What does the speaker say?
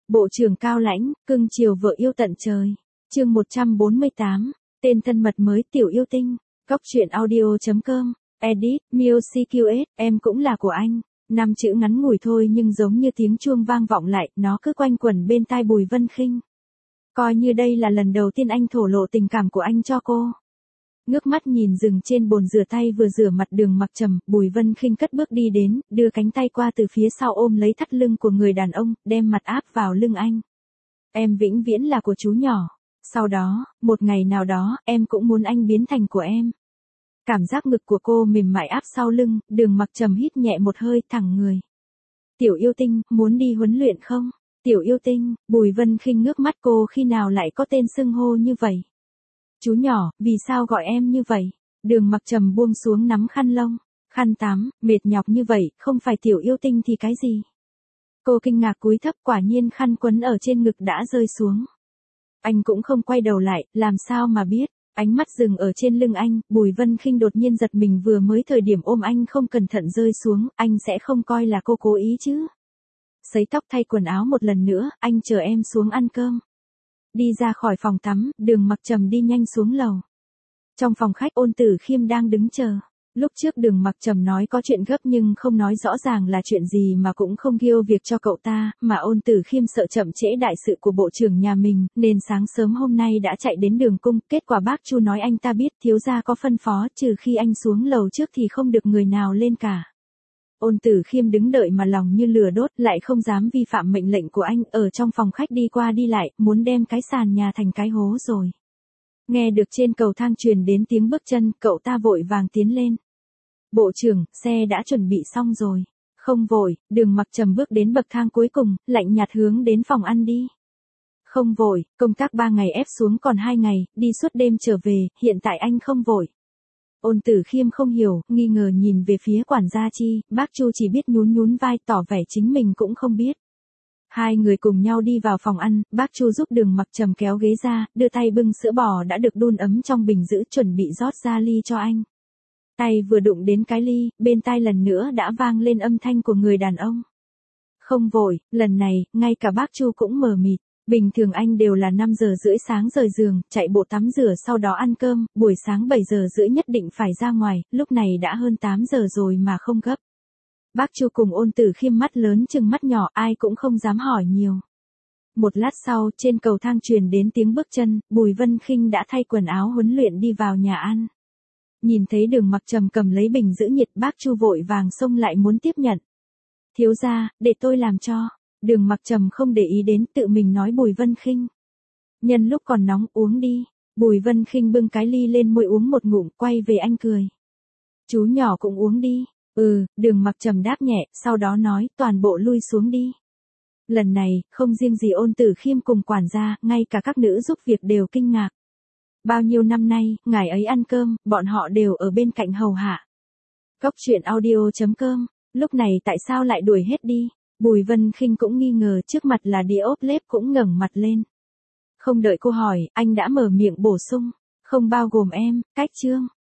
Bộ trưởng cao lãnh, cưng chiều vợ yêu tận trời. Chương 148, tên thân mật mới Tiểu Yêu Tinh. Góc truyện audio.com. Edit, Music QS, em cũng là của anh. 5 chữ ngắn ngủi thôi nhưng giống như tiếng chuông vang vọng lại, nó cứ quanh quẩn bên tai Bùi Vân Khinh. Coi như đây là lần đầu tiên anh thổ lộ tình cảm của anh cho cô. Ngước mắt nhìn rừng trên bồn rửa tay vừa rửa mặt Đường Mặc Trầm, Bùi Vân Khinh cất bước đi đến, đưa cánh tay qua từ phía sau ôm lấy thắt lưng của người đàn ông, đem mặt áp vào lưng anh. Em vĩnh viễn là của chú nhỏ. Sau đó, một ngày nào đó, em cũng muốn anh biến thành của em. Cảm giác ngực của cô mềm mại áp sau lưng, Đường Mặc Trầm hít nhẹ một hơi thẳng người. Tiểu Yêu Tinh, muốn đi huấn luyện không? Tiểu Yêu Tinh, Bùi Vân Khinh ngước mắt cô khi nào lại có tên xưng hô như vậy. Chú nhỏ, vì sao gọi em như vậy? Đường Mặc Trầm buông xuống nắm khăn lông. Khăn tắm, mệt nhọc như vậy, không phải Tiểu Yêu Tinh thì cái gì? Cô kinh ngạc cúi thấp, quả nhiên khăn quấn ở trên ngực đã rơi xuống. Anh cũng không quay đầu lại, làm sao mà biết? Ánh mắt dừng ở trên lưng anh, Bùi Vân Khinh đột nhiên giật mình, vừa mới thời điểm ôm anh không cẩn thận rơi xuống, anh sẽ không coi là cô cố ý chứ? Sấy tóc thay quần áo một lần nữa, anh chờ em xuống ăn cơm. Đi ra khỏi phòng tắm, Đường Mặc Trầm đi nhanh xuống lầu. Trong phòng khách Ôn Tử Khiêm đang đứng chờ. Lúc trước Đường Mặc Trầm nói có chuyện gấp nhưng không nói rõ ràng là chuyện gì mà cũng không ghiêu việc cho cậu ta, mà Ôn Tử Khiêm sợ chậm trễ đại sự của bộ trưởng nhà mình, nên sáng sớm hôm nay đã chạy đến Đường Cung, kết quả bác Chu nói anh ta biết thiếu gia có phân phó, trừ khi anh xuống lầu trước thì không được người nào lên cả. Ôn Tử Khiêm đứng đợi mà lòng như lửa đốt, lại không dám vi phạm mệnh lệnh của anh, ở trong phòng khách đi qua đi lại, muốn đem cái sàn nhà thành cái hố rồi. Nghe được trên cầu thang truyền đến tiếng bước chân, cậu ta vội vàng tiến lên. Bộ trưởng, xe đã chuẩn bị xong rồi. Không vội, Đường Mặc Trầm bước đến bậc thang cuối cùng, lạnh nhạt hướng đến phòng ăn đi. Không vội, công tác 3 ngày ép xuống còn 2 ngày, đi suốt đêm trở về, hiện tại anh không vội. Ôn Tử Khiêm không hiểu, nghi ngờ nhìn về phía quản gia Chi, bác Chu chỉ biết nhún nhún vai tỏ vẻ chính mình cũng không biết. Hai người cùng nhau đi vào phòng ăn, bác Chu giúp Đường Mặc Trầm kéo ghế ra, đưa tay bưng sữa bò đã được đun ấm trong bình giữ chuẩn bị rót ra ly cho anh. Tay vừa đụng đến cái ly, bên tai lần nữa đã vang lên âm thanh của người đàn ông. Không vội, lần này, ngay cả bác Chu cũng mờ mịt. Bình thường anh đều là 5 giờ rưỡi sáng rời giường, chạy bộ tắm rửa sau đó ăn cơm, buổi sáng 7 giờ rưỡi nhất định phải ra ngoài, lúc này đã hơn 8 giờ rồi mà không gấp. Bác Chu cùng Ôn Tử Khiêm mắt lớn chừng mắt nhỏ, ai cũng không dám hỏi nhiều. Một lát sau, trên cầu thang truyền đến tiếng bước chân, Bùi Vân Khinh đã thay quần áo huấn luyện đi vào nhà ăn. Nhìn thấy Đường Mặc Trầm cầm lấy bình giữ nhiệt, bác Chu vội vàng xông lại muốn tiếp nhận. Thiếu gia, để tôi làm cho. Đường Mặc Trầm không để ý đến, tự mình nói Bùi Vân Khinh. Nhân lúc còn nóng uống đi. Bùi Vân Khinh bưng cái ly lên môi uống một ngụm, quay về anh cười. Chú nhỏ cũng uống đi. Đường Mặc Trầm đáp nhẹ, sau đó nói, toàn bộ lui xuống đi. Lần này, không riêng gì Ôn Tử Khiêm cùng quản gia, ngay cả các nữ giúp việc đều kinh ngạc. Bao nhiêu năm nay, ngày ấy ăn cơm, bọn họ đều ở bên cạnh hầu hạ. Góc truyện audio.com, lúc này tại sao lại đuổi hết đi? Bùi Vân Khinh cũng nghi ngờ, trước mặt là đĩa ốp lết cũng ngẩng mặt lên. Không đợi cô hỏi, anh đã mở miệng bổ sung, không bao gồm em, cách chương.